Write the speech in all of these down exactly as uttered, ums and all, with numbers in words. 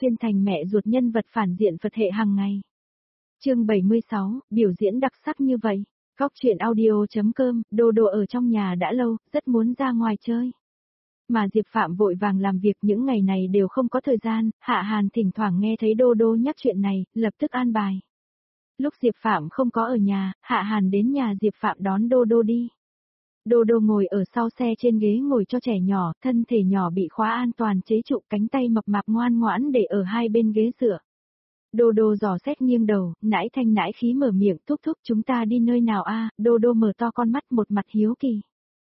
xuyên thành mẹ ruột nhân vật phản diện Phật hệ hàng ngày. Chương bảy mươi sáu, biểu diễn đặc sắc như vậy. Góc truyện audio.com, Đô Đô ở trong nhà đã lâu, rất muốn ra ngoài chơi. Mà Diệp Phạm vội vàng làm việc những ngày này đều không có thời gian, Hạ Hàn thỉnh thoảng nghe thấy Đô Đô nhắc chuyện này, lập tức an bài. Lúc Diệp Phạm không có ở nhà, Hạ Hàn đến nhà Diệp Phạm đón Đô Đô đi. Đô Đô ngồi ở sau xe trên ghế ngồi cho trẻ nhỏ, thân thể nhỏ bị khóa an toàn chế trụ, cánh tay mập mạp ngoan ngoãn để ở hai bên ghế dựa. Đô Đô dò xét nghiêng đầu, nãi thanh nãi khí mở miệng, thúc thúc chúng ta đi nơi nào a? Đô Đô mở to con mắt một mặt hiếu kỳ.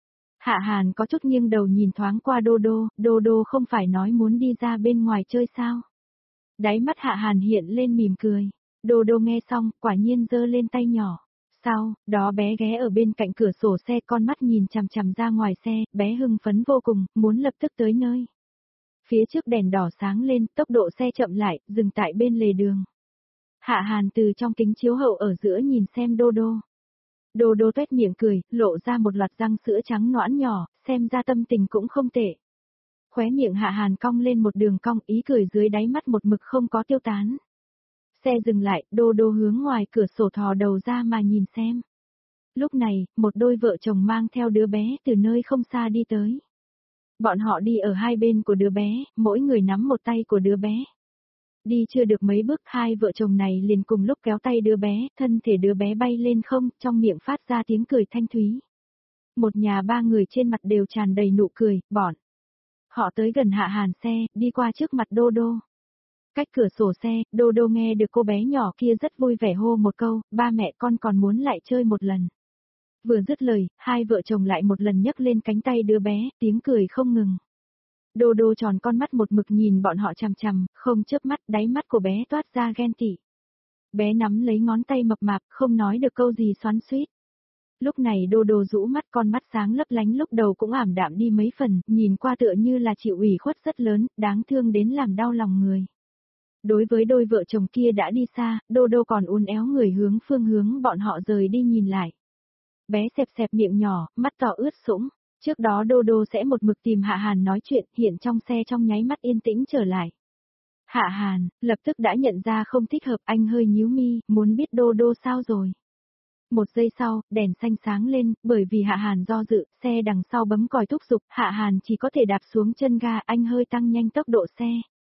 Hạ Hàn có chút nghiêng đầu nhìn thoáng qua Đô Đô, Đô Đô không phải nói muốn đi ra bên ngoài chơi sao? Đáy mắt Hạ Hàn hiện lên mỉm cười. Đô Đô nghe xong, quả nhiên giơ lên tay nhỏ. Sau, đó bé ghé ở bên cạnh cửa sổ xe, con mắt nhìn chằm chằm ra ngoài xe, bé hưng phấn vô cùng, muốn lập tức tới nơi. Phía trước đèn đỏ sáng lên, tốc độ xe chậm lại, dừng tại bên lề đường. Hạ Hàn từ trong kính chiếu hậu ở giữa nhìn xem Đô Đô. Đô Đô tuét miệng cười, lộ ra một loạt răng sữa trắng nõn nhỏ, xem ra tâm tình cũng không tệ. Khóe miệng Hạ Hàn cong lên một đường cong, ý cười dưới đáy mắt một mực không có tiêu tán. Xe dừng lại, Đô Đô hướng ngoài cửa sổ thò đầu ra mà nhìn xem. Lúc này, một đôi vợ chồng mang theo đứa bé từ nơi không xa đi tới. Bọn họ đi ở hai bên của đứa bé, mỗi người nắm một tay của đứa bé. Đi chưa được mấy bước, hai vợ chồng này liền cùng lúc kéo tay đứa bé, thân thể đứa bé bay lên không, trong miệng phát ra tiếng cười thanh thúy. Một nhà ba người trên mặt đều tràn đầy nụ cười, bọn. Họ tới gần Hạ Hàn xe, đi qua trước mặt Đô Đô. Cách cửa sổ xe, Đô Đô nghe được cô bé nhỏ kia rất vui vẻ hô một câu, ba mẹ con còn muốn lại chơi một lần. Vừa dứt lời, hai vợ chồng lại một lần nhấc lên cánh tay đứa bé, tiếng cười không ngừng. Đô Đô tròn con mắt một mực nhìn bọn họ chằm chằm, không chớp mắt, đáy mắt của bé toát ra ghen tị. Bé nắm lấy ngón tay mập mạp, không nói được câu gì xoắn xuýt. Lúc này Đô Đô rũ mắt, con mắt sáng lấp lánh lúc đầu cũng ảm đạm đi mấy phần, nhìn qua tựa như là chịu ủy khuất rất lớn, đáng thương đến làm đau lòng người. Đối với đôi vợ chồng kia đã đi xa, Đô Đô còn uốn éo người hướng phương hướng bọn họ rời đi nhìn lại. Bé xẹp xẹp miệng nhỏ, mắt to ướt sũng. Trước đó Đô Đô sẽ một mực tìm Hạ Hàn nói chuyện, hiện trong xe trong nháy mắt yên tĩnh trở lại. Hạ Hàn, lập tức đã nhận ra không thích hợp, anh hơi nhíu mi, muốn biết Đô Đô sao rồi. Một giây sau, đèn xanh sáng lên, bởi vì Hạ Hàn do dự, xe đằng sau bấm còi thúc giục, Hạ Hàn chỉ có thể đạp xuống chân ga, anh hơi tăng nhanh tốc độ xe.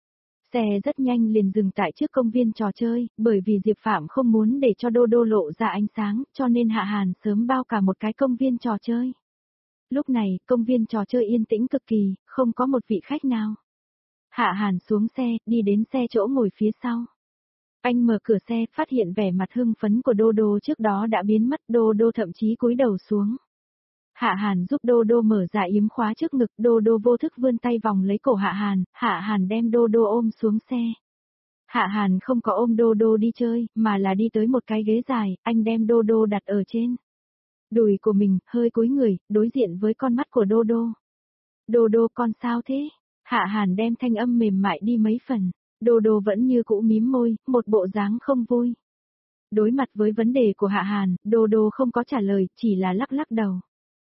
Xe rất nhanh liền dừng tại trước công viên trò chơi, bởi vì Diệp Phạm không muốn để cho Đô Đô lộ ra ánh sáng, cho nên Hạ Hàn sớm bao cả một cái công viên trò chơi. Lúc này, công viên trò chơi yên tĩnh cực kỳ, không có một vị khách nào. Hạ Hàn xuống xe, đi đến xe chỗ ngồi phía sau. Anh mở cửa xe, phát hiện vẻ mặt hưng phấn của Đô Đô trước đó đã biến mất, Đô Đô thậm chí cúi đầu xuống. Hạ Hàn giúp Đô Đô mở ra yếm khóa trước ngực, Đô Đô vô thức vươn tay vòng lấy cổ Hạ Hàn, Hạ Hàn đem Đô Đô ôm xuống xe. Hạ Hàn không có ôm Đô Đô đi chơi, mà là đi tới một cái ghế dài, anh đem Đô Đô đặt ở trên đùi của mình, hơi cúi người, đối diện với con mắt của Đô Đô. Đô Đô con sao thế? Hạ Hàn đem thanh âm mềm mại đi mấy phần. Đô Đô vẫn như cũ mím môi, một bộ dáng không vui. Đối mặt với vấn đề của Hạ Hàn, Đô Đô không có trả lời, chỉ là lắc lắc đầu.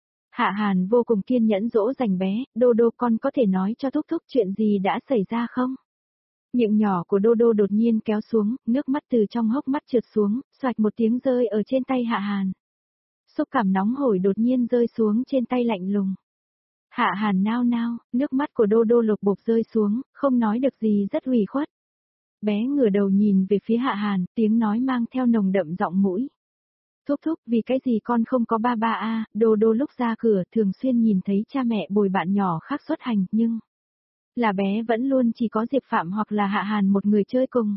Hạ Hàn vô cùng kiên nhẫn dỗ dành bé, Đô Đô con có thể nói cho thúc thúc chuyện gì đã xảy ra không? Miệng nhỏ của Đô Đô đột nhiên kéo xuống, nước mắt từ trong hốc mắt trượt xuống, xoạch một tiếng rơi ở trên tay Hạ Hàn. Xúc cảm nóng hổi đột nhiên rơi xuống trên tay lạnh lùng. Hạ Hàn nao nao, nước mắt của Đô Đô lột bột rơi xuống, không nói được gì rất ủy khuất. Bé ngửa đầu nhìn về phía Hạ Hàn, tiếng nói mang theo nồng đậm giọng mũi. Thúc thúc, vì cái gì con không có ba ba a? Đô Đô lúc ra cửa thường xuyên nhìn thấy cha mẹ bồi bạn nhỏ khác xuất hành, nhưng là bé vẫn luôn chỉ có Diệp Phạm hoặc là Hạ Hàn một người chơi cùng.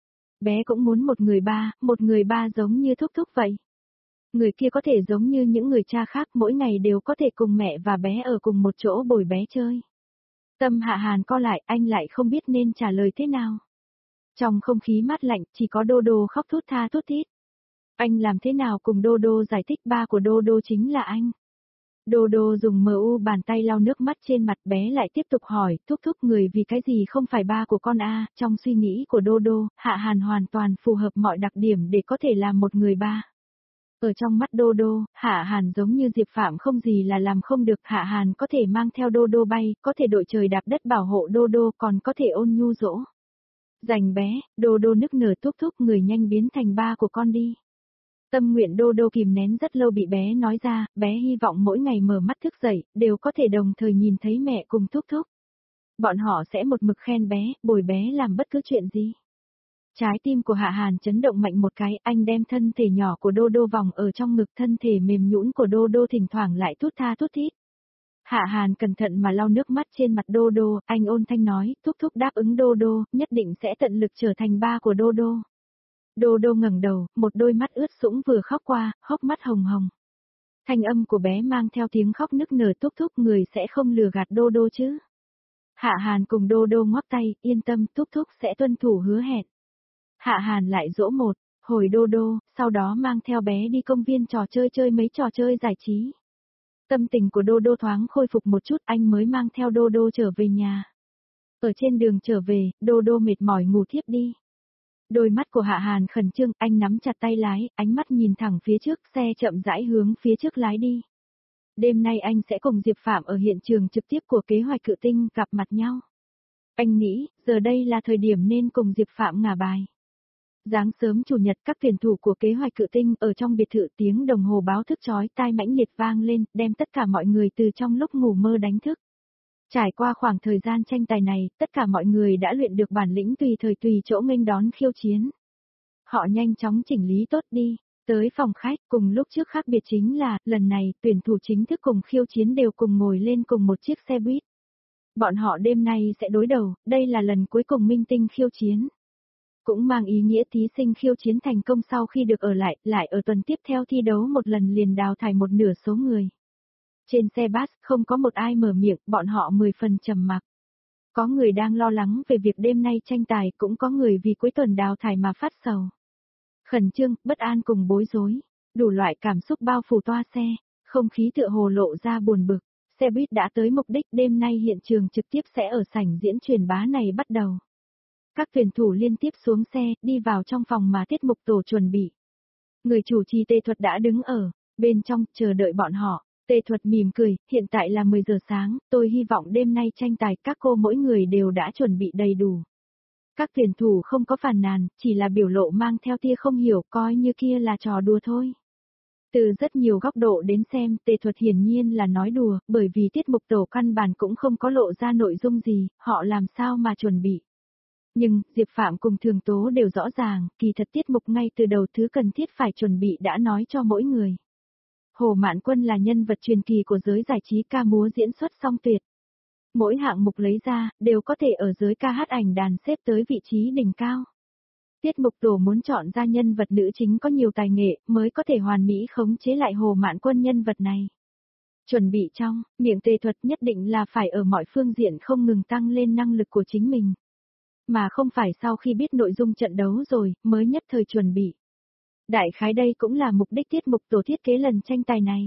Bé cũng muốn một người ba, một người ba giống như thúc thúc vậy. Người kia có thể giống như những người cha khác, mỗi ngày đều có thể cùng mẹ và bé ở cùng một chỗ bồi bé chơi. Tâm Hạ Hàn co lại, anh lại không biết nên trả lời thế nào. Trong không khí mát lạnh, chỉ có Đô Đô khóc thút tha thút thít. Anh làm thế nào cùng Đô Đô giải thích ba của Đô Đô chính là anh. Đô Đô dùng mờ u bàn tay lau nước mắt trên mặt, bé lại tiếp tục hỏi, thúc thúc người vì cái gì không phải ba của con a? Trong suy nghĩ của Đô Đô, Hạ Hàn hoàn toàn phù hợp mọi đặc điểm để có thể làm một người ba. Ở trong mắt Đô Đô, Hạ Hàn giống như Diệp Phạm không gì là làm không được, Hạ Hàn có thể mang theo Đô Đô bay, có thể đội trời đạp đất bảo hộ Đô Đô, còn có thể ôn nhu dỗ Dành bé, Đô Đô nức nở thúc thúc người nhanh biến thành ba của con đi. Tâm nguyện Đô Đô kìm nén rất lâu bị bé nói ra, bé hy vọng mỗi ngày mở mắt thức dậy, đều có thể đồng thời nhìn thấy mẹ cùng thúc thúc. Bọn họ sẽ một mực khen bé, bồi bé làm bất cứ chuyện gì. Trái tim của Hạ Hàn chấn động mạnh một cái, anh đem thân thể nhỏ của Đô Đô vòng ở trong ngực, thân thể mềm nhũn của Đô Đô thỉnh thoảng lại thút tha thút thít. Hạ Hàn cẩn thận mà lau nước mắt trên mặt Đô Đô, anh ôn thanh nói, thúc thúc đáp ứng Đô Đô, nhất định sẽ tận lực trở thành ba của Đô Đô. Đô Đô ngẩng đầu, một đôi mắt ướt sũng vừa khóc qua, hốc mắt hồng hồng. Thanh âm của bé mang theo tiếng khóc nức nở, thúc thúc người sẽ không lừa gạt Đô Đô chứ. Hạ Hàn cùng Đô Đô ngoắc tay, yên tâm, thúc thúc sẽ tuân thủ hứa hẹn. Hạ Hàn lại dỗ một, hồi Đô Đô, sau đó mang theo bé đi công viên trò chơi chơi mấy trò chơi giải trí. Tâm tình của Đô Đô thoáng khôi phục một chút, anh mới mang theo Đô Đô trở về nhà. Ở trên đường trở về, Đô Đô mệt mỏi ngủ thiếp đi. Đôi mắt của Hạ Hàn khẩn trương, anh nắm chặt tay lái, ánh mắt nhìn thẳng phía trước, xe chậm rãi hướng phía trước lái đi. Đêm nay anh sẽ cùng Diệp Phạm ở hiện trường trực tiếp của kế hoạch cự tinh gặp mặt nhau. Anh nghĩ, giờ đây là thời điểm nên cùng Diệp Phạm ngả bài. Sáng sớm chủ nhật, các tuyển thủ của kế hoạch cự tinh ở trong biệt thự, tiếng đồng hồ báo thức chói tai mãnh liệt vang lên, đem tất cả mọi người từ trong lúc ngủ mơ đánh thức. Trải qua khoảng thời gian tranh tài này, tất cả mọi người đã luyện được bản lĩnh tùy thời tùy chỗ nghênh đón khiêu chiến. Họ nhanh chóng chỉnh lý tốt đi, tới phòng khách, cùng lúc trước khác biệt chính là, lần này, tuyển thủ chính thức cùng khiêu chiến đều cùng ngồi lên cùng một chiếc xe buýt. Bọn họ đêm nay sẽ đối đầu, đây là lần cuối cùng minh tinh khiêu chiến. Cũng mang ý nghĩa thí sinh khiêu chiến thành công sau khi được ở lại, lại ở tuần tiếp theo thi đấu một lần liền đào thải một nửa số người. Trên xe bus, không có một ai mở miệng, bọn họ mười phần trầm mặc. Có người đang lo lắng về việc đêm nay tranh tài, cũng có người vì cuối tuần đào thải mà phát sầu. Khẩn trương, bất an cùng bối rối, đủ loại cảm xúc bao phủ toa xe, không khí tựa hồ lộ ra buồn bực. Xe buýt đã tới mục đích, đêm nay hiện trường trực tiếp sẽ ở sảnh diễn truyền bá này bắt đầu. Các tuyển thủ liên tiếp xuống xe, đi vào trong phòng mà tiết mục tổ chuẩn bị. Người chủ trì Tề Thuật đã đứng ở bên trong, chờ đợi bọn họ. Tề Thuật mỉm cười, hiện tại là mười giờ sáng, tôi hy vọng đêm nay tranh tài các cô mỗi người đều đã chuẩn bị đầy đủ. Các tuyển thủ không có phàn nàn, chỉ là biểu lộ mang theo tia không hiểu, coi như kia là trò đùa thôi. Từ rất nhiều góc độ đến xem, Tề Thuật hiển nhiên là nói đùa, bởi vì tiết mục tổ căn bản cũng không có lộ ra nội dung gì, họ làm sao mà chuẩn bị. Nhưng, Diệp Phạm cùng Thường Tố đều rõ ràng, kỳ thật tiết mục ngay từ đầu thứ cần thiết phải chuẩn bị đã nói cho mỗi người. Hồ Mạn Quân là nhân vật truyền kỳ của giới giải trí ca múa diễn xuất song tuyệt. Mỗi hạng mục lấy ra, đều có thể ở giới ca hát ảnh đàn xếp tới vị trí đỉnh cao. Tiết mục tổ muốn chọn ra nhân vật nữ chính có nhiều tài nghệ, mới có thể hoàn mỹ khống chế lại Hồ Mạn Quân nhân vật này. Chuẩn bị trong, miệng Tề Thuật nhất định là phải ở mọi phương diện không ngừng tăng lên năng lực của chính mình. Mà không phải sau khi biết nội dung trận đấu rồi, mới nhất thời chuẩn bị. Đại khái đây cũng là mục đích tiết mục tổ thiết kế lần tranh tài này.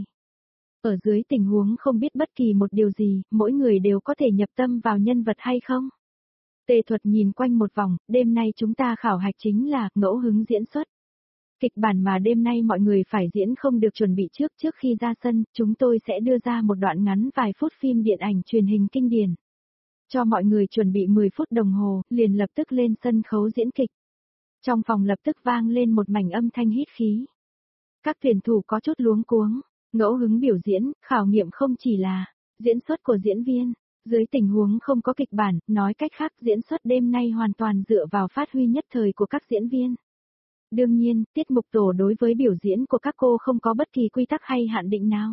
Ở dưới tình huống không biết bất kỳ một điều gì, mỗi người đều có thể nhập tâm vào nhân vật hay không? Tề Thuật nhìn quanh một vòng, đêm nay chúng ta khảo hạch chính là ngẫu hứng diễn xuất. Kịch bản mà đêm nay mọi người phải diễn không được chuẩn bị trước, trước khi ra sân, chúng tôi sẽ đưa ra một đoạn ngắn vài phút phim điện ảnh truyền hình kinh điển. Cho mọi người chuẩn bị mười phút đồng hồ, liền lập tức lên sân khấu diễn kịch. Trong phòng lập tức vang lên một mảnh âm thanh hít khí. Các tuyển thủ có chút luống cuống, ngẫu hứng biểu diễn, khảo nghiệm không chỉ là diễn xuất của diễn viên, dưới tình huống không có kịch bản, nói cách khác diễn xuất đêm nay hoàn toàn dựa vào phát huy nhất thời của các diễn viên. Đương nhiên, tiết mục tổ đối với biểu diễn của các cô không có bất kỳ quy tắc hay hạn định nào.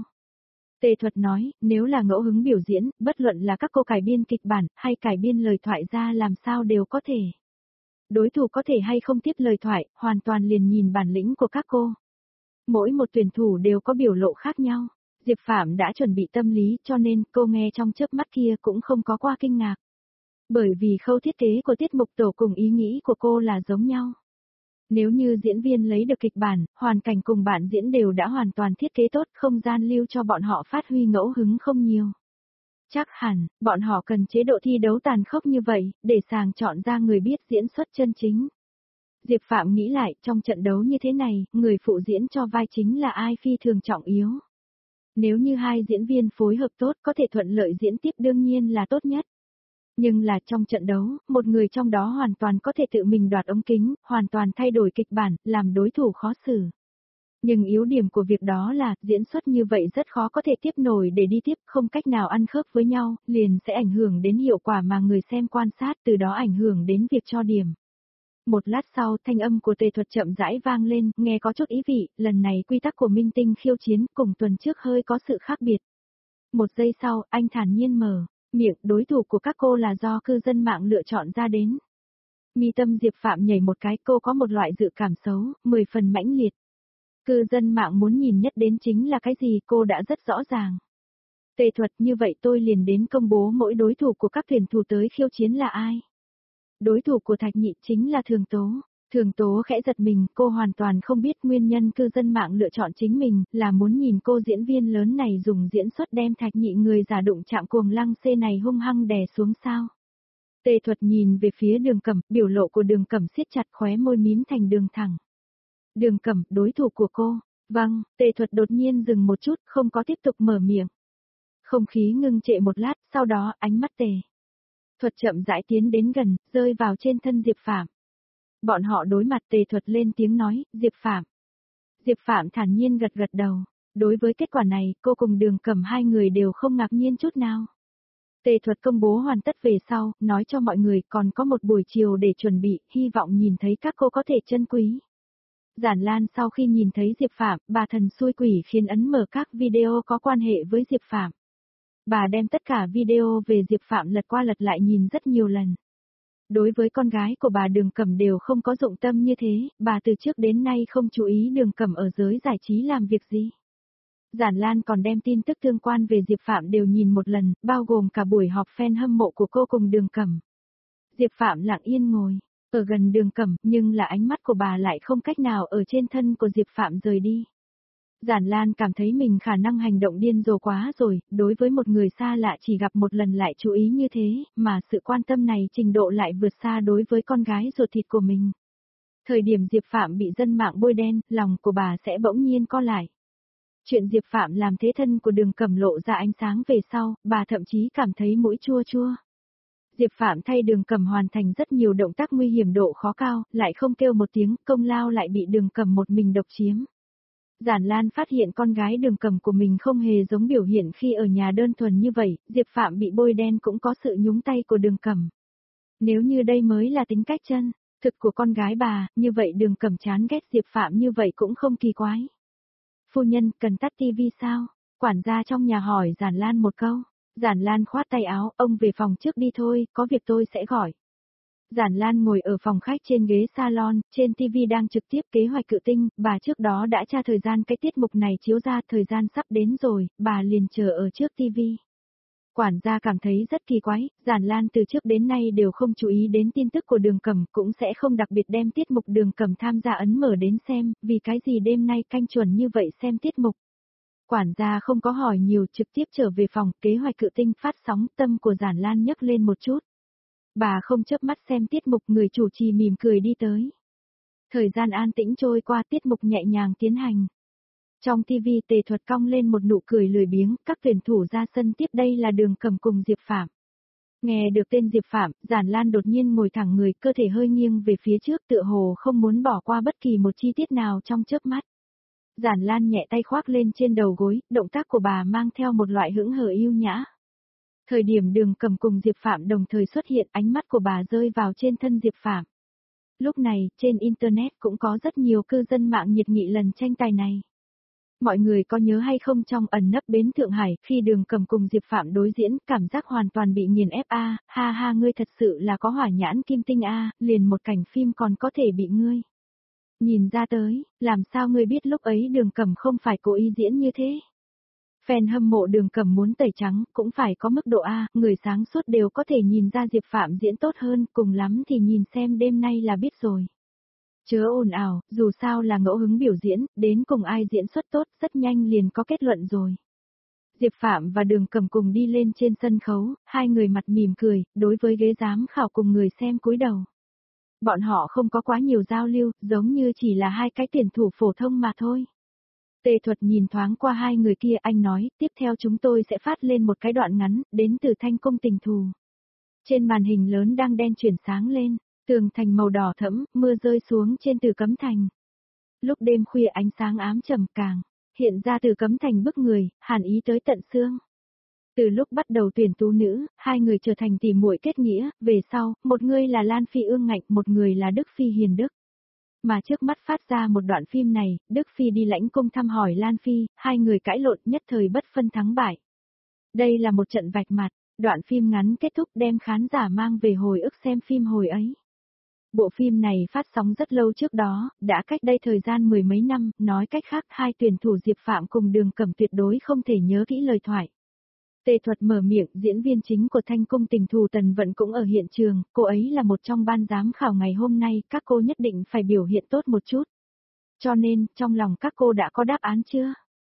Tề Thuật nói, nếu là ngẫu hứng biểu diễn, bất luận là các cô cải biên kịch bản, hay cải biên lời thoại ra làm sao đều có thể. Đối thủ có thể hay không tiếp lời thoại, hoàn toàn liền nhìn bản lĩnh của các cô. Mỗi một tuyển thủ đều có biểu lộ khác nhau. Diệp Phạm đã chuẩn bị tâm lý cho nên cô nghe trong chớp mắt kia cũng không có qua kinh ngạc. Bởi vì khâu thiết kế của tiết mục tổ cùng ý nghĩ của cô là giống nhau. Nếu như diễn viên lấy được kịch bản, hoàn cảnh cùng bạn diễn đều đã hoàn toàn thiết kế tốt, không gian lưu cho bọn họ phát huy ngẫu hứng không nhiều. Chắc hẳn, bọn họ cần chế độ thi đấu tàn khốc như vậy, để sàng chọn ra người biết diễn xuất chân chính. Diệp Phạm nghĩ lại, trong trận đấu như thế này, người phụ diễn cho vai chính là ai phi thường trọng yếu. Nếu như hai diễn viên phối hợp tốt có thể thuận lợi diễn tiếp đương nhiên là tốt nhất. Nhưng là trong trận đấu, một người trong đó hoàn toàn có thể tự mình đoạt ống kính, hoàn toàn thay đổi kịch bản, làm đối thủ khó xử. Nhưng yếu điểm của việc đó là, diễn xuất như vậy rất khó có thể tiếp nổi để đi tiếp, không cách nào ăn khớp với nhau, liền sẽ ảnh hưởng đến hiệu quả mà người xem quan sát, từ đó ảnh hưởng đến việc cho điểm. Một lát sau, thanh âm của Tề Thuật chậm rãi vang lên, nghe có chút ý vị, lần này quy tắc của Minh Tinh khiêu chiến cùng tuần trước hơi có sự khác biệt. Một giây sau, anh thản nhiên mở miệng, đối thủ của các cô là do cư dân mạng lựa chọn ra đến. Mi tâm Diệp Phạm nhảy một cái, cô có một loại dự cảm xấu, mười phần mãnh liệt. Cư dân mạng muốn nhìn nhất đến chính là cái gì cô đã rất rõ ràng. Tề Thuật, như vậy tôi liền đến công bố mỗi đối thủ của các tuyển thủ tới khiêu chiến là ai. Đối thủ của Thạch Nhị chính là Thường Tố. Thường Tố khẽ giật mình, cô hoàn toàn không biết nguyên nhân cư dân mạng lựa chọn chính mình, là muốn nhìn cô diễn viên lớn này dùng diễn xuất đem Thạch Nhị người giả đụng chạm cuồng lăng xê này hung hăng đè xuống sao. Tề Thuật nhìn về phía Đường Cẩm, biểu lộ của Đường Cẩm siết chặt, khóe môi mím thành đường thẳng. Đường Cẩm, đối thủ của cô. Vâng, Tề Thuật đột nhiên dừng một chút, không có tiếp tục mở miệng. Không khí ngưng trệ một lát, sau đó ánh mắt Tề Thuật chậm rãi tiến đến gần, rơi vào trên thân Diệp Phạm. Bọn họ đối mặt, Tề Thuật lên tiếng nói, Diệp Phạm. Diệp Phạm thản nhiên gật gật đầu. Đối với kết quả này, cô cùng Đường Cẩm hai người đều không ngạc nhiên chút nào. Tề Thuật công bố hoàn tất về sau, nói cho mọi người còn có một buổi chiều để chuẩn bị, hy vọng nhìn thấy các cô có thể trân quý. Giản Lan sau khi nhìn thấy Diệp Phạm, bà thần xui quỷ khiến ấn mở các video có quan hệ với Diệp Phạm. Bà đem tất cả video về Diệp Phạm lật qua lật lại nhìn rất nhiều lần. Đối với con gái của bà Đường Cẩm đều không có dụng tâm như thế, bà từ trước đến nay không chú ý Đường Cẩm ở giới giải trí làm việc gì. Giản Lan còn đem tin tức tương quan về Diệp Phạm đều nhìn một lần, bao gồm cả buổi họp fan hâm mộ của cô cùng Đường Cẩm. Diệp Phạm lặng yên ngồi ở gần Đường Cẩm, nhưng là ánh mắt của bà lại không cách nào ở trên thân của Diệp Phạm rời đi. Giản Lan cảm thấy mình khả năng hành động điên rồ quá rồi, đối với một người xa lạ chỉ gặp một lần lại chú ý như thế, mà sự quan tâm này trình độ lại vượt xa đối với con gái ruột thịt của mình. Thời điểm Diệp Phạm bị dân mạng bôi đen, lòng của bà sẽ bỗng nhiên co lại. Chuyện Diệp Phạm làm thế thân của Đường Cẩm lộ ra ánh sáng về sau, bà thậm chí cảm thấy mũi chua chua. Diệp Phạm thay Đường Cẩm hoàn thành rất nhiều động tác nguy hiểm độ khó cao, lại không kêu một tiếng, công lao lại bị Đường Cẩm một mình độc chiếm. Giản Lan phát hiện con gái Đường Cẩm của mình không hề giống biểu hiện khi ở nhà đơn thuần như vậy, Diệp Phạm bị bôi đen cũng có sự nhúng tay của Đường Cẩm. Nếu như đây mới là tính cách chân thực của con gái bà, như vậy Đường Cẩm chán ghét Diệp Phạm như vậy cũng không kỳ quái. Phu nhân, cần tắt tivi sao? Quản gia trong nhà hỏi Giản Lan một câu. Giản Lan khoát tay áo, ông về phòng trước đi thôi, có việc tôi sẽ gọi. Giản Lan ngồi ở phòng khách trên ghế salon, trên tivi đang trực tiếp kế hoạch cự tinh, bà trước đó đã tra thời gian cái tiết mục này chiếu ra, thời gian sắp đến rồi, bà liền chờ ở trước tivi. Quản gia cảm thấy rất kỳ quái, Giản Lan từ trước đến nay đều không chú ý đến tin tức của Đường Cẩm, cũng sẽ không đặc biệt đem tiết mục Đường Cẩm tham gia ấn mở đến xem, vì cái gì đêm nay canh chuẩn như vậy xem tiết mục. Quản gia không có hỏi nhiều, trực tiếp trở về phòng, kế hoạch cự tinh phát sóng, tâm của Giản Lan nhấc lên một chút. Bà không chớp mắt xem tiết mục, người chủ trì mỉm cười đi tới. Thời gian an tĩnh trôi qua, tiết mục nhẹ nhàng tiến hành. Trong tivi Tề Thuật cong lên một nụ cười lười biếng, các tuyển thủ ra sân tiếp đây là Đường Cẩm cùng Diệp Phạm. Nghe được tên Diệp Phạm, Giản Lan đột nhiên ngồi thẳng người, cơ thể hơi nghiêng về phía trước tựa hồ không muốn bỏ qua bất kỳ một chi tiết nào trong chớp mắt. Giản Lan nhẹ tay khoác lên trên đầu gối, động tác của bà mang theo một loại hững hờ yêu nhã. Thời điểm Đường Cẩm cùng Diệp Phạm đồng thời xuất hiện, ánh mắt của bà rơi vào trên thân Diệp Phạm. Lúc này, trên Internet cũng có rất nhiều cư dân mạng nhiệt nghị lần tranh tài này. Mọi người có nhớ hay không trong ẩn nấp bến Thượng Hải, khi Đường Cẩm cùng Diệp Phạm đối diễn, cảm giác hoàn toàn bị nghiền ép a, ha ha ngươi thật sự là có hỏa nhãn kim tinh a, liền một cảnh phim còn có thể bị ngươi nhìn ra tới, làm sao ngươi biết lúc ấy Đường Cẩm không phải cố ý diễn như thế? Fan hâm mộ Đường Cẩm muốn tẩy trắng, cũng phải có mức độ A, người sáng suốt đều có thể nhìn ra Diệp Phạm diễn tốt hơn, cùng lắm thì nhìn xem đêm nay là biết rồi. Chớ ồn ào, dù sao là ngẫu hứng biểu diễn, đến cùng ai diễn xuất tốt, rất nhanh liền có kết luận rồi. Diệp Phạm và Đường Cẩm cùng đi lên trên sân khấu, hai người mặt mỉm cười, đối với ghế giám khảo cùng người xem cúi đầu. Bọn họ không có quá nhiều giao lưu, giống như chỉ là hai cái tuyển thủ phổ thông mà thôi. Tề Thuật nhìn thoáng qua hai người kia, anh nói, tiếp theo chúng tôi sẽ phát lên một cái đoạn ngắn, đến từ Thanh Cung Tình Thù. Trên màn hình lớn đang đen chuyển sáng lên, tường thành màu đỏ thẫm, mưa rơi xuống trên Từ Cấm Thành. Lúc đêm khuya ánh sáng ám trầm càng hiện ra Từ Cấm Thành bức người, hàn ý tới tận xương. Từ lúc bắt đầu tuyển tú nữ, hai người trở thành tỉ muội kết nghĩa, về sau, một người là Lan Phi ương ngạnh, một người là Đức Phi hiền đức. Mà trước mắt phát ra một đoạn phim này, Đức Phi đi lãnh cung thăm hỏi Lan Phi, hai người cãi lộn nhất thời bất phân thắng bại. Đây là một trận vạch mặt, đoạn phim ngắn kết thúc đem khán giả mang về hồi ức xem phim hồi ấy. Bộ phim này phát sóng rất lâu trước đó, đã cách đây thời gian mười mấy năm, nói cách khác hai tuyển thủ Diệp Phạm cùng Đường Cẩm tuyệt đối không thể nhớ kỹ lời thoại. Tề Thuật mở miệng, diễn viên chính của Thanh Cung Tình Thù Tần Vận cũng ở hiện trường, cô ấy là một trong ban giám khảo ngày hôm nay, các cô nhất định phải biểu hiện tốt một chút. Cho nên, trong lòng các cô đã có đáp án chưa?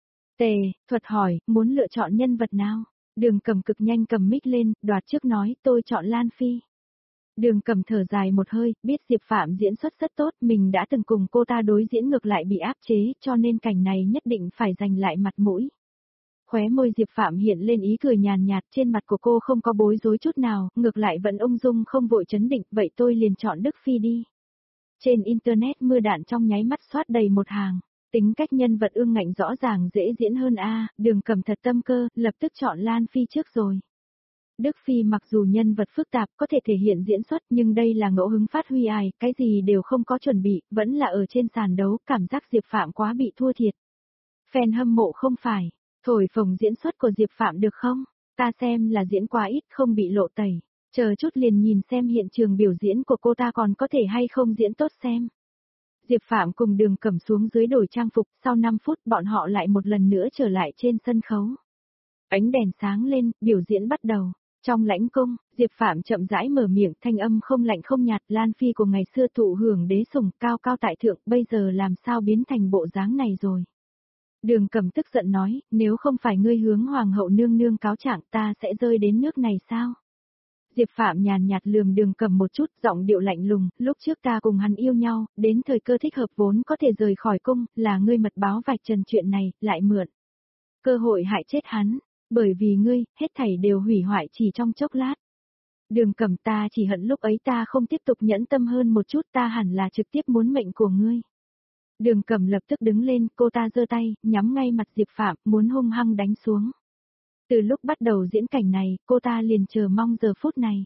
Tề Thuật hỏi, muốn lựa chọn nhân vật nào? Đường Cẩm cực nhanh cầm mic lên, đoạt trước nói, tôi chọn Lan Phi. Đường Cẩm thở dài một hơi, biết Diệp Phạm diễn xuất rất tốt, mình đã từng cùng cô ta đối diễn ngược lại bị áp chế, cho nên cảnh này nhất định phải giành lại mặt mũi. Khóe môi Diệp Phạm hiện lên ý cười nhàn nhạt, trên mặt của cô không có bối rối chút nào, ngược lại vẫn ung dung không vội chấn định, vậy tôi liền chọn Đức Phi đi. Trên Internet mưa đạn trong nháy mắt xoát đầy một hàng, tính cách nhân vật ương ngạnh rõ ràng dễ diễn hơn a. Đường Cẩm thật tâm cơ, lập tức chọn Lan Phi trước rồi. Đức Phi mặc dù nhân vật phức tạp có thể thể hiện diễn xuất nhưng đây là ngẫu hứng phát huy ai, cái gì đều không có chuẩn bị, vẫn là ở trên sàn đấu, cảm giác Diệp Phạm quá bị thua thiệt. Fan hâm mộ không phải, thổi phồng diễn xuất của Diệp Phạm được không? Ta xem là diễn quá ít không bị lộ tẩy, chờ chút liền nhìn xem hiện trường biểu diễn của cô ta còn có thể hay không diễn tốt xem. Diệp Phạm cùng Đường Cẩm xuống dưới đổi trang phục, sau năm phút bọn họ lại một lần nữa trở lại trên sân khấu. Ánh đèn sáng lên, biểu diễn bắt đầu. Trong lãnh cung, Diệp Phạm chậm rãi mở miệng, thanh âm không lạnh không nhạt, Lan Phi của ngày xưa thụ hưởng đế sủng, cao cao tại thượng, bây giờ làm sao biến thành bộ dáng này rồi. Đường Cẩm tức giận nói, nếu không phải ngươi hướng hoàng hậu nương nương cáo trạng, ta sẽ rơi đến nước này sao? Diệp Phạm nhàn nhạt lườm Đường Cẩm một chút, giọng điệu lạnh lùng, lúc trước ta cùng hắn yêu nhau, đến thời cơ thích hợp vốn có thể rời khỏi cung, là ngươi mật báo vạch trần chuyện này, lại mượn cơ hội hại chết hắn. Bởi vì ngươi, hết thảy đều hủy hoại chỉ trong chốc lát. Đường Cẩm, ta chỉ hận lúc ấy ta không tiếp tục nhẫn tâm hơn một chút, ta hẳn là trực tiếp muốn mệnh của ngươi. Đường Cẩm lập tức đứng lên, cô ta giơ tay, nhắm ngay mặt Diệp Phạm, muốn hung hăng đánh xuống. Từ lúc bắt đầu diễn cảnh này, cô ta liền chờ mong giờ phút này.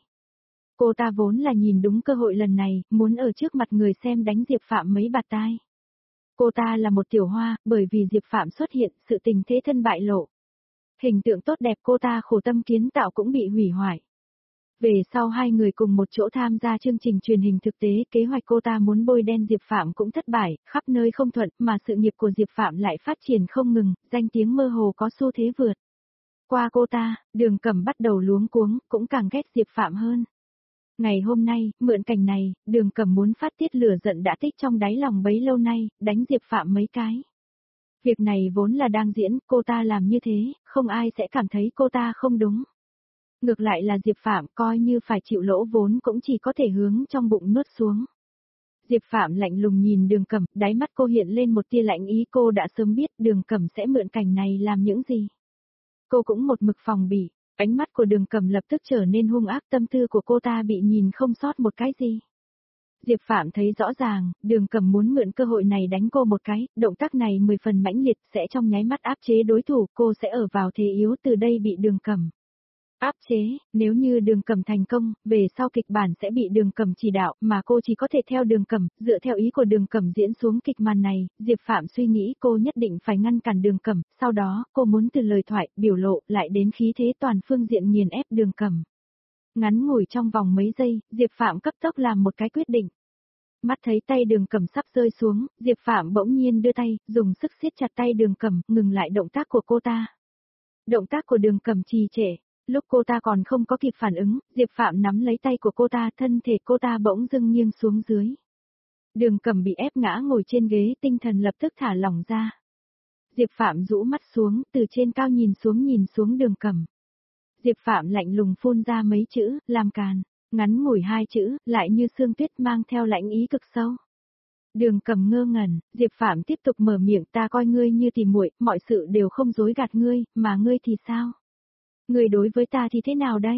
Cô ta vốn là nhìn đúng cơ hội lần này, muốn ở trước mặt người xem đánh Diệp Phạm mấy bạt tai. Cô ta là một tiểu hoa, bởi vì Diệp Phạm xuất hiện, sự tình thế thân bại lộ. Hình tượng tốt đẹp cô ta khổ tâm kiến tạo cũng bị hủy hoại. Về sau hai người cùng một chỗ tham gia chương trình truyền hình thực tế, kế hoạch cô ta muốn bôi đen Diệp Phạm cũng thất bại, khắp nơi không thuận, mà sự nghiệp của Diệp Phạm lại phát triển không ngừng, danh tiếng mơ hồ có xu thế vượt qua cô ta, Đường Cẩm bắt đầu luống cuống, cũng càng ghét Diệp Phạm hơn. Ngày hôm nay, mượn cảnh này, Đường Cẩm muốn phát tiết lửa giận đã tích trong đáy lòng bấy lâu nay, đánh Diệp Phạm mấy cái. Việc này vốn là đang diễn, cô ta làm như thế, không ai sẽ cảm thấy cô ta không đúng. Ngược lại là Diệp Phạm coi như phải chịu lỗ vốn cũng chỉ có thể hướng trong bụng nuốt xuống. Diệp Phạm lạnh lùng nhìn Đường Cẩm, đáy mắt cô hiện lên một tia lạnh ý, cô đã sớm biết Đường Cẩm sẽ mượn cảnh này làm những gì. Cô cũng một mực phòng bị, ánh mắt của Đường Cẩm lập tức trở nên hung ác, tâm tư của cô ta bị nhìn không sót một cái gì. Diệp Phạm thấy rõ ràng, Đường Cẩm muốn mượn cơ hội này đánh cô một cái, động tác này mười phần mãnh liệt sẽ trong nháy mắt áp chế đối thủ, cô sẽ ở vào thế yếu từ đây bị Đường Cẩm áp chế, nếu như Đường Cẩm thành công, về sau kịch bản sẽ bị Đường Cẩm chỉ đạo, mà cô chỉ có thể theo Đường Cẩm, dựa theo ý của Đường Cẩm diễn xuống kịch màn này, Diệp Phạm suy nghĩ cô nhất định phải ngăn cản Đường Cẩm, sau đó, cô muốn từ lời thoại, biểu lộ, lại đến khí thế toàn phương diện nghiền ép Đường Cẩm. Ngắn ngủi trong vòng mấy giây, Diệp Phạm cấp tốc làm một cái quyết định. Mắt thấy tay Đường Cẩm sắp rơi xuống, Diệp Phạm bỗng nhiên đưa tay, dùng sức siết chặt tay Đường Cẩm, ngừng lại động tác của cô ta. Động tác của Đường Cẩm trì trệ, lúc cô ta còn không có kịp phản ứng, Diệp Phạm nắm lấy tay của cô ta, thân thể cô ta bỗng dưng nghiêng xuống dưới. Đường Cẩm bị ép ngã ngồi trên ghế, tinh thần lập tức thả lỏng ra. Diệp Phạm rũ mắt xuống, từ trên cao nhìn xuống nhìn xuống Đường Cẩm. Diệp Phạm lạnh lùng phun ra mấy chữ, làm càn. Ngắn ngủi hai chữ, lại như sương tuyết mang theo lãnh ý cực sâu. Đường Cẩm ngơ ngẩn, Diệp Phạm tiếp tục mở miệng, ta coi ngươi như tỉ muội, mọi sự đều không dối gạt ngươi, mà ngươi thì sao? Ngươi đối với ta thì thế nào đây?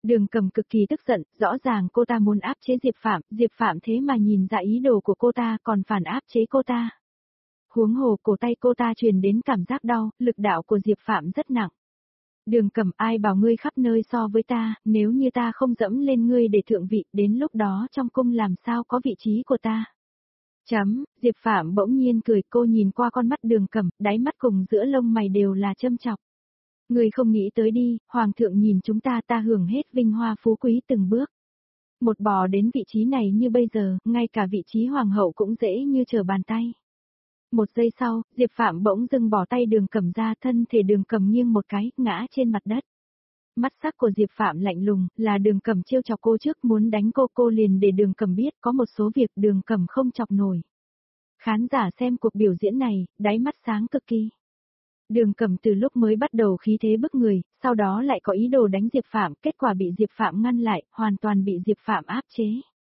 Đường Cầm cực kỳ tức giận, rõ ràng cô ta muốn áp chế Diệp Phạm, Diệp Phạm thế mà nhìn ra ý đồ của cô ta còn phản áp chế cô ta. Huống hồ cổ tay cô ta truyền đến cảm giác đau, lực đạo của Diệp Phạm rất nặng. Đường Cầm, ai bảo ngươi khắp nơi so với ta, nếu như ta không dẫm lên ngươi để thượng vị, đến lúc đó trong cung làm sao có vị trí của ta. Chấm, Diệp Phạm bỗng nhiên cười, cô nhìn qua con mắt Đường Cầm, đáy mắt cùng giữa lông mày đều là châm chọc. Ngươi không nghĩ tới đi, Hoàng thượng nhìn chúng ta ta hưởng hết vinh hoa phú quý từng bước. Một bò đến vị trí này như bây giờ, ngay cả vị trí Hoàng hậu cũng dễ như trở bàn tay. Một giây sau, Diệp Phạm bỗng dưng bỏ tay Đường Cầm ra, thân thể Đường Cầm nghiêng một cái, ngã trên mặt đất. Mắt sắc của Diệp Phạm lạnh lùng, là Đường Cầm trêu chọc cô trước muốn đánh cô, cô liền để Đường Cầm biết có một số việc Đường Cầm không chọc nổi. Khán giả xem cuộc biểu diễn này, đáy mắt sáng cực kỳ. Đường Cầm từ lúc mới bắt đầu khí thế bức người, sau đó lại có ý đồ đánh Diệp Phạm, kết quả bị Diệp Phạm ngăn lại, hoàn toàn bị Diệp Phạm áp chế.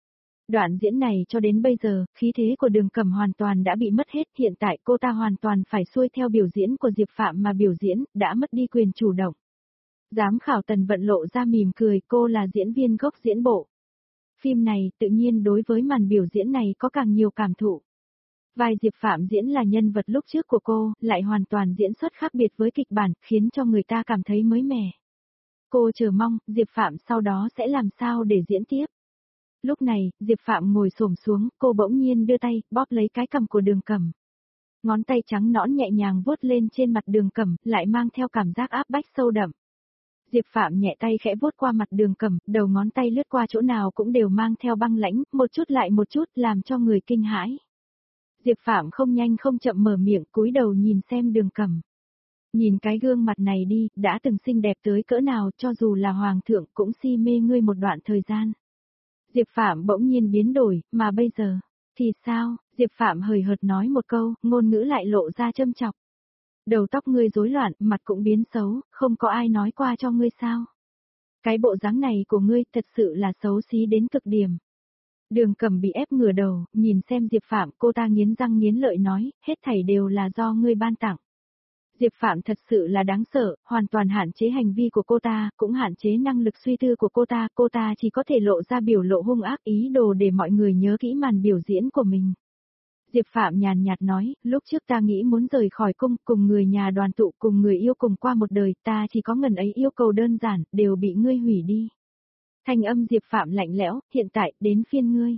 Đoạn diễn này cho đến bây giờ, khí thế của Đường Cầm hoàn toàn đã bị mất hết, hiện tại cô ta hoàn toàn phải xuôi theo biểu diễn của Diệp Phạm mà biểu diễn, đã mất đi quyền chủ động. Giám khảo Tần Vận lộ ra mỉm cười, cô là diễn viên gốc diễn bộ. Phim này, tự nhiên đối với màn biểu diễn này có càng nhiều cảm thụ. Vai Diệp Phạm diễn là nhân vật lúc trước của cô, lại hoàn toàn diễn xuất khác biệt với kịch bản, khiến cho người ta cảm thấy mới mẻ. Cô chờ mong, Diệp Phạm sau đó sẽ làm sao để diễn tiếp. Lúc này, Diệp Phạm ngồi xổm xuống, cô bỗng nhiên đưa tay, bóp lấy cái cằm của Đường Cầm. Ngón tay trắng nõn nhẹ nhàng vuốt lên trên mặt Đường Cầm, lại mang theo cảm giác áp bách sâu đậm. Diệp Phạm nhẹ tay khẽ vuốt qua mặt Đường Cầm, đầu ngón tay lướt qua chỗ nào cũng đều mang theo băng lãnh, một chút lại một chút làm cho người kinh hãi. Diệp Phạm không nhanh không chậm mở miệng, cúi đầu nhìn xem Đường Cầm. Nhìn cái gương mặt này đi, đã từng xinh đẹp tới cỡ nào, cho dù là hoàng thượng cũng si mê ngươi một đoạn thời gian. Diệp Phạm bỗng nhiên biến đổi, mà bây giờ, thì sao? Diệp Phạm hời hợt nói một câu, ngôn ngữ lại lộ ra châm chọc. Đầu tóc ngươi rối loạn, mặt cũng biến xấu, không có ai nói qua cho ngươi sao? Cái bộ dáng này của ngươi thật sự là xấu xí đến cực điểm. Đường Cầm bị ép ngửa đầu, nhìn xem Diệp Phạm, cô ta nghiến răng nghiến lợi nói, hết thảy đều là do ngươi ban tặng. Diệp Phạm thật sự là đáng sợ, hoàn toàn hạn chế hành vi của cô ta, cũng hạn chế năng lực suy tư của cô ta, cô ta chỉ có thể lộ ra biểu lộ hung ác ý đồ để mọi người nhớ kỹ màn biểu diễn của mình. Diệp Phạm nhàn nhạt nói, lúc trước ta nghĩ muốn rời khỏi cung, cùng người nhà đoàn tụ, cùng người yêu cùng qua một đời, ta chỉ có ngần ấy yêu cầu đơn giản, đều bị ngươi hủy đi. Thanh âm Diệp Phạm lạnh lẽo, hiện tại, đến phiên ngươi.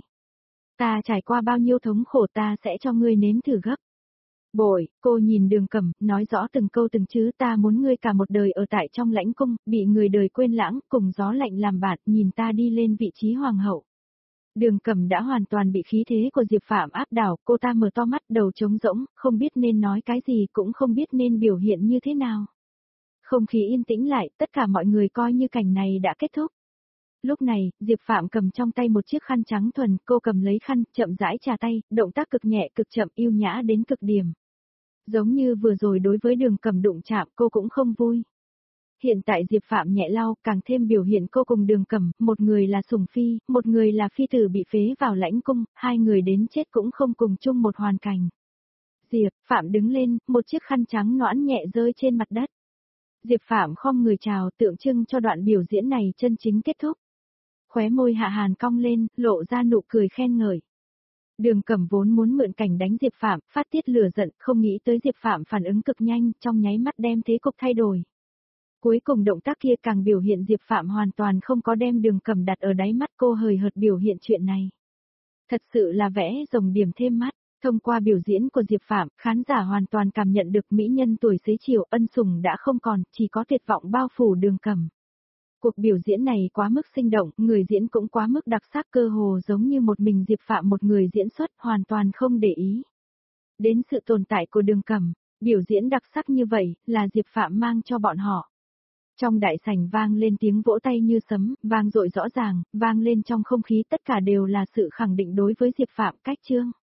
Ta trải qua bao nhiêu thống khổ ta sẽ cho ngươi nếm thử gấp. Bội, cô nhìn Đường Cầm, nói rõ từng câu từng chữ, ta muốn ngươi cả một đời ở tại trong lãnh cung, bị người đời quên lãng, cùng gió lạnh làm bạn, nhìn ta đi lên vị trí hoàng hậu. Đường Cầm đã hoàn toàn bị khí thế của Diệp Phạm áp đảo, cô ta mở to mắt đầu trống rỗng, không biết nên nói cái gì cũng không biết nên biểu hiện như thế nào. Không khí yên tĩnh lại, tất cả mọi người coi như cảnh này đã kết thúc. Lúc này, Diệp Phạm cầm trong tay một chiếc khăn trắng thuần, cô cầm lấy khăn, chậm rãi trà tay, động tác cực nhẹ cực chậm yêu nhã đến cực điểm. Giống như vừa rồi đối với Đường Cầm đụng chạm cô cũng không vui. Hiện tại Diệp Phạm nhẹ lau, càng thêm biểu hiện cô cùng Đường Cầm, một người là sủng phi, một người là phi tử bị phế vào lãnh cung, hai người đến chết cũng không cùng chung một hoàn cảnh. Diệp Phạm đứng lên, một chiếc khăn trắng nõn nhẹ rơi trên mặt đất. Diệp Phạm khom người chào, tượng trưng cho đoạn biểu diễn này chân chính kết thúc. Khóe môi Hạ Hàn cong lên, lộ ra nụ cười khen ngợi. Đường Cầm vốn muốn mượn cảnh đánh Diệp Phạm, phát tiết lửa giận, không nghĩ tới Diệp Phạm phản ứng cực nhanh, trong nháy mắt đem thế cục thay đổi. Cuối cùng động tác kia càng biểu hiện Diệp Phạm hoàn toàn không có đem Đường Cầm đặt ở đáy mắt, cô hời hợt biểu hiện chuyện này. Thật sự là vẽ rồng điểm thêm mắt. Thông qua biểu diễn của Diệp Phạm, khán giả hoàn toàn cảm nhận được mỹ nhân tuổi xế chiều ân sủng đã không còn, chỉ có tuyệt vọng bao phủ Đường Cầm. Cuộc biểu diễn này quá mức sinh động, người diễn cũng quá mức đặc sắc, cơ hồ giống như một mình Diệp Phạm một người diễn xuất, hoàn toàn không để ý đến sự tồn tại của Đường Cầm. Biểu diễn đặc sắc như vậy, là Diệp Phạm mang cho bọn họ. Trong đại sảnh vang lên tiếng vỗ tay như sấm, vang dội rõ ràng, vang lên trong không khí, tất cả đều là sự khẳng định đối với Diệp Phạm cách chương.